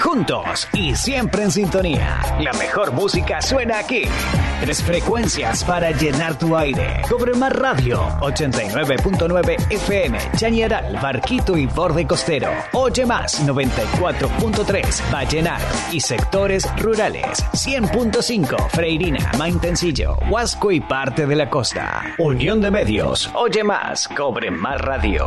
juntos y siempre en sintonía. La mejor música suena aquí. 3 frecuencias para llenar tu aire. Cobre Mar Radio, 89.9 FM, Chañaral, Barquito y Borde Costero. Oye Más, 94.3, Vallenar y sectores rurales. 100.5, Freirina, Maitencillo, Huasco y parte de la costa. Unión de Medios, Oye Más, Cobre Mar Radio.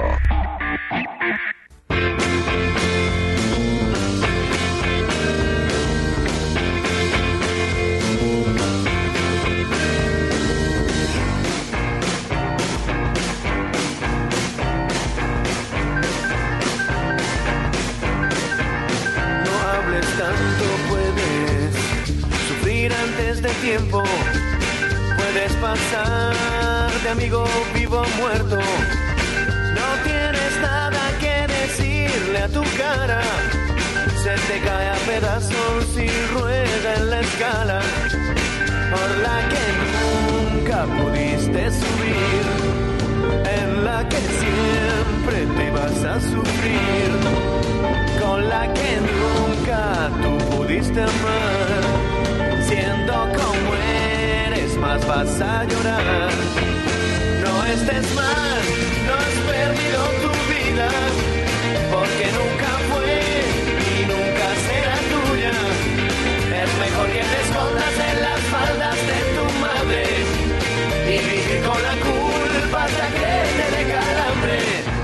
De tiempo puedes pasar de amigo vivo o muerto. No tienes nada que decirle a tu cara. Se te cae a pedazos y rueda en la escala por la que nunca pudiste subir, en la que siempre te vas a sufrir, con la que nunca tú pudiste amar. Siendo como eres, más vas a llorar. No estés mal, no has perdido tu vida, porque nunca fue y nunca será tuya. Es mejor que te escondas en las faldas de tu madre y vivir con la culpa hasta que te dé calambre.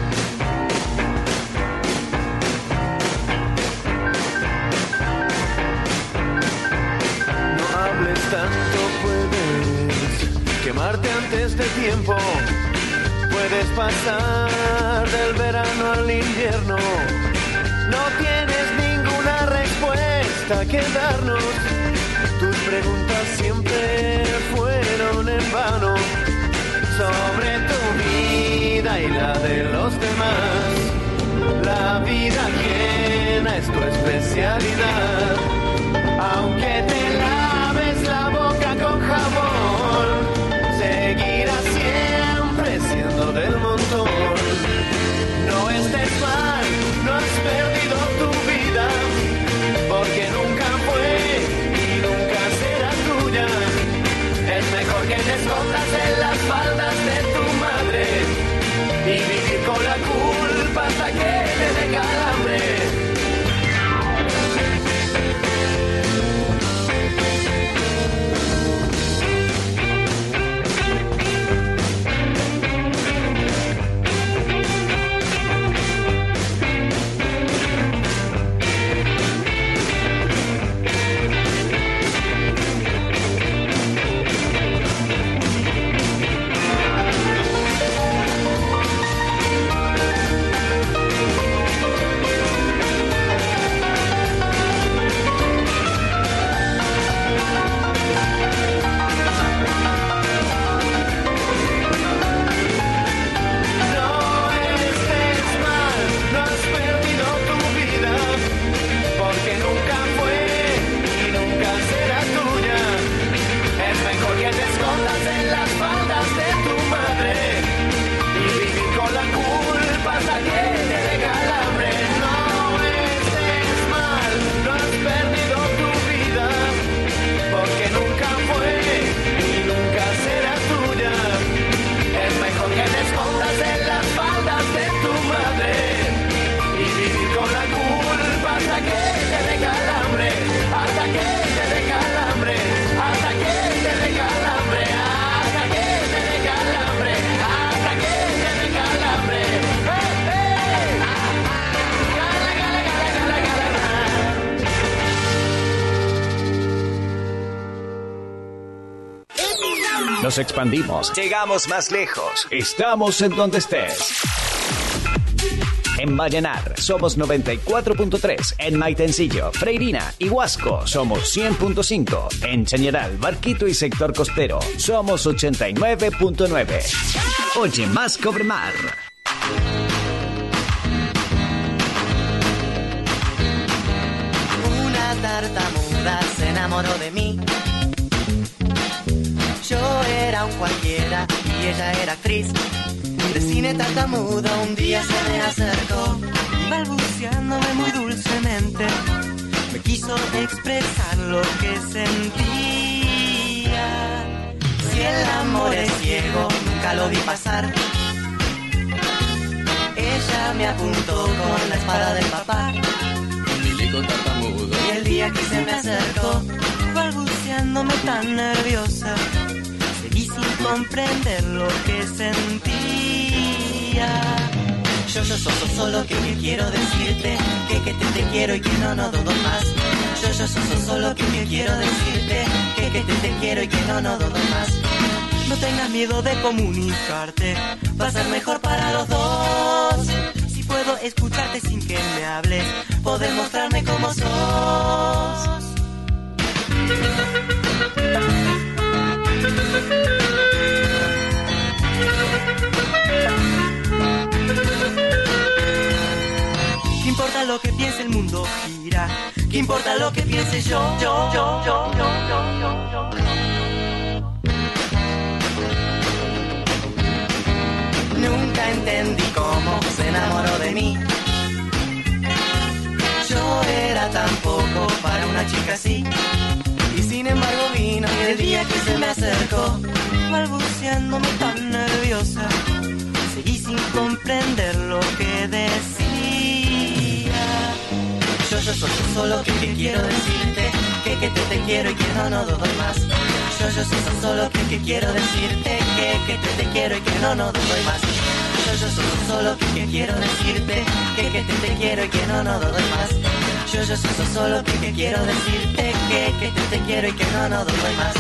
Tanto puedes quemarte antes de tiempo, puedes pasar del verano al invierno. No tienes ninguna respuesta que darnos, tus preguntas siempre fueron en vano sobre tu vida y la de los demás. La vida ajena es tu especialidad, aunque te laves la boca con jabón, seguirás siempre siendo del montón. No estés mal, no has perdido tu vida, porque nunca fue y nunca será tuya. Es mejor que te escondas en las faldas de tu madre y vivir con la culpa hasta que te dé calambre. Nos expandimos, llegamos más lejos, estamos en donde estés. En Vallenar somos 94.3, en Maitencillo, Freirina y Huasco somos 100.5, en Chañaral, Barquito y sector costero somos 89.9. Oye Más Cobre Mar. Una tartamuda se enamoró de mí. Yo era un cualquiera y ella era actriz de cine tartamudo. Un día se me acercó y balbuceándome muy dulcemente me quiso expresar lo que sentía. Si el amor es ciego, nunca lo vi pasar. Ella me apuntó con la espada del papá. Milico tartamudo. Y el día que se me acercó, balbuceándome tan nerviosa, seguí sin comprender lo que sentía. Yo solo que quiero decirte que te quiero y que no dudo más. Yo solo que quiero decirte que te quiero y que no dudo más. No tengas miedo de comunicarte, va a ser mejor para los dos. Si puedo escucharte sin que me hables, podés mostrarme cómo sos. ¿Qué importa lo que piense el mundo gira? ¿Qué importa lo que piense yo? Nunca entendí cómo se enamoró de mí. Yo era tan poco para una chica así. Y sin embargo vino y el día que se me acercó, balbuceándome tan nerviosa, seguí sin comprender lo que decía. Yo solo que quiero decirte que te quiero y que no dudo más. Yo solo que quiero decirte que te quiero y que no dudo más. Yo solo que quiero decirte que te quiero y que no dudo más. Yo solo que quiero decirte que te quiero y que no dudo más.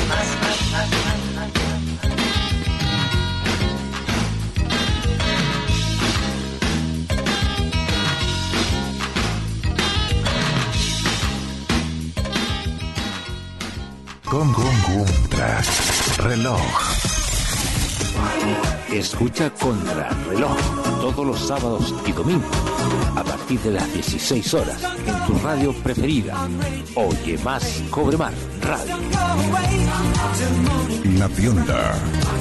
Contrarreloj. Escucha Contrarreloj todos los sábados y domingos a partir de las 16 horas en tu radio preferida. Oye más, cobre más, radio. La Bionda.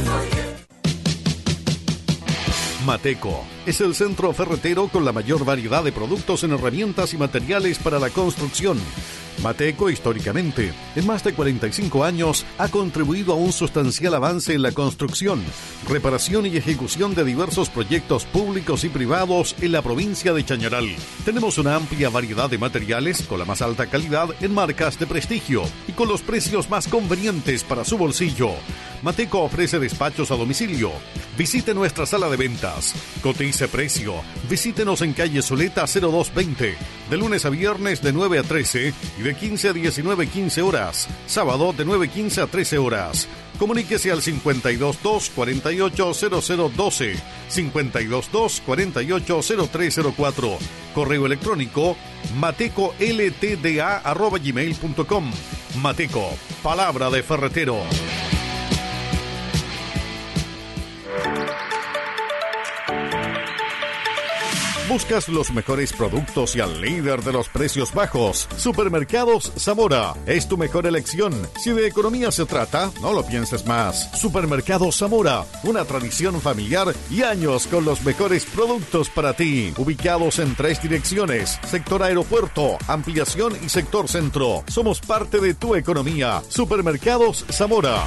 Mateco es el centro ferretero con la mayor variedad de productos en herramientas y materiales para la construcción. Mateco, históricamente, en más de 45 años, ha contribuido a un sustancial avance en la construcción, reparación y ejecución de diversos proyectos públicos y privados en la provincia de Chañaral. Tenemos una amplia variedad de materiales con la más alta calidad en marcas de prestigio y con los precios más convenientes para su bolsillo. Mateco ofrece despachos a domicilio. Visite nuestra sala de ventas. Cotice precio. Visítenos en calle Zuleta 0220, de lunes a viernes de 9 a 13 y de 15 a 19:15 horas. Sábado de 9:15 a 13 horas. Comuníquese al 522-480012, 522-480304. Correo electrónico matecoltda@gmail.com. Mateco, palabra de ferretero. ¿Buscas los mejores productos y al líder de los precios bajos? Supermercados Zamora es tu mejor elección. Si de economía se trata, no lo pienses más. Supermercados Zamora, una tradición familiar y años con los mejores productos para ti. Ubicados en 3 direcciones: sector aeropuerto, ampliación y sector centro. Somos parte de tu economía. Supermercados Zamora.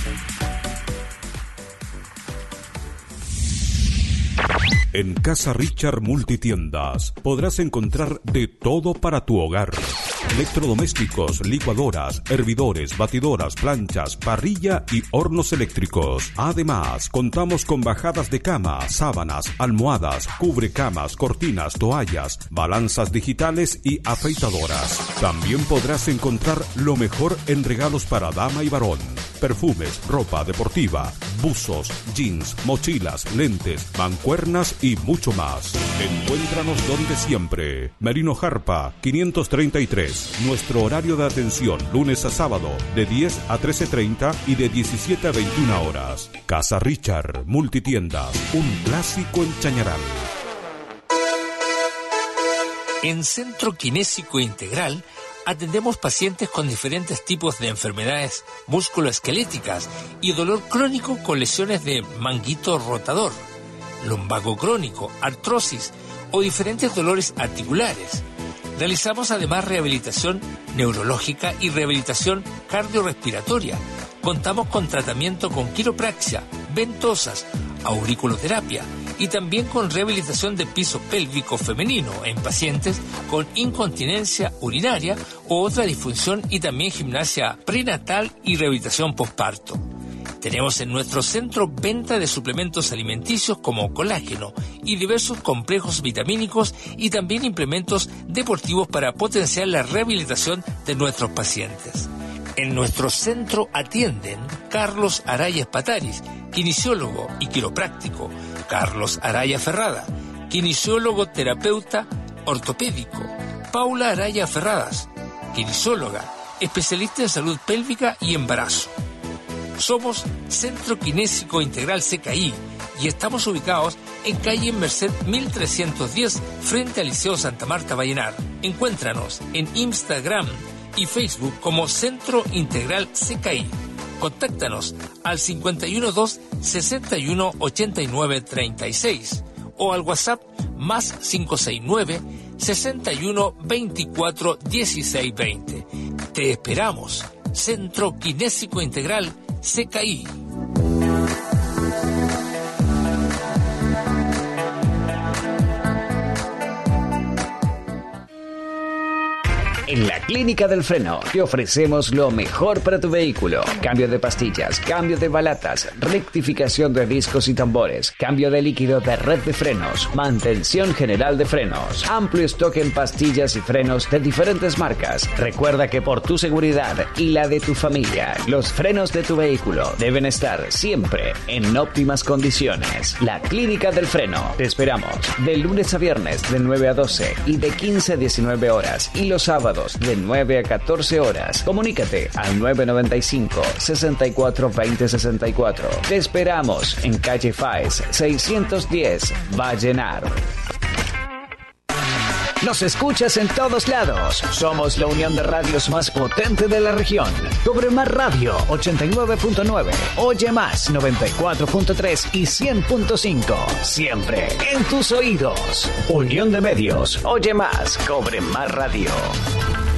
En Casa Richard Multitiendas podrás encontrar de todo para tu hogar. Electrodomésticos, licuadoras, hervidores, batidoras, planchas, parrilla y hornos eléctricos. Además, contamos con bajadas de cama, sábanas, almohadas, cubrecamas, cortinas, toallas, balanzas digitales y afeitadoras. También podrás encontrar lo mejor en regalos para dama y varón. Perfumes, ropa deportiva, buzos, jeans, mochilas, lentes, mancuernas y mucho más. Encuéntranos donde siempre. Merino Jarpa, 533. Nuestro horario de atención, lunes a sábado, de 10 a 13:30 y de 17 a 21 horas. Casa Richard Multitiendas, un clásico en Chañaral. En Centro Kinésico Integral atendemos pacientes con diferentes tipos de enfermedades musculoesqueléticas y dolor crónico con lesiones de manguito rotador, lumbago crónico, artrosis o diferentes dolores articulares. Realizamos además rehabilitación neurológica y rehabilitación cardiorrespiratoria. Contamos con tratamiento con quiropraxia, ventosas, auriculoterapia y también con rehabilitación del piso pélvico femenino en pacientes con incontinencia urinaria o otra disfunción, y también gimnasia prenatal y rehabilitación posparto. Tenemos en nuestro centro venta de suplementos alimenticios como colágeno y diversos complejos vitamínicos, y también implementos deportivos para potenciar la rehabilitación de nuestros pacientes. En nuestro centro atienden Carlos Araya Espataris, kinesiólogo y quiropráctico; Carlos Araya Ferrada, kinesiólogo terapeuta ortopédico; Paula Araya Ferradas, kinesióloga, especialista en salud pélvica y embarazo. Somos Centro Kinésico Integral CKI y estamos ubicados en calle Merced 1310, frente al Liceo Santa Marta Vallenar. Encuéntranos en Instagram y Facebook como Centro Integral CKI. Contáctanos al 512 61 89 36 o al WhatsApp más 569 61 24 16 20. Te esperamos. Centro Kinésico Integral CKI. En la Clínica del Freno te ofrecemos lo mejor para tu vehículo: cambio de pastillas, cambio de balatas, rectificación de discos y tambores, cambio de líquido de red de frenos, mantención general de frenos, amplio stock en pastillas y frenos de diferentes marcas. Recuerda que por tu seguridad y la de tu familia, los frenos de tu vehículo deben estar siempre en óptimas condiciones. La Clínica del Freno. Te esperamos de lunes a viernes de 9 a 12 y de 15 a 19 horas, y los sábados de 9 a 14 horas. Comunícate al 995 64 20 64. Te esperamos en calle Faes 610, Vallenar. Nos escuchas en todos lados. Somos la unión de radios más potente de la región. Cobre Más Radio 89.9, Oye Más 94.3 y 100.5. Siempre en tus oídos. Unión de medios. Oye Más, Cobre Más Radio.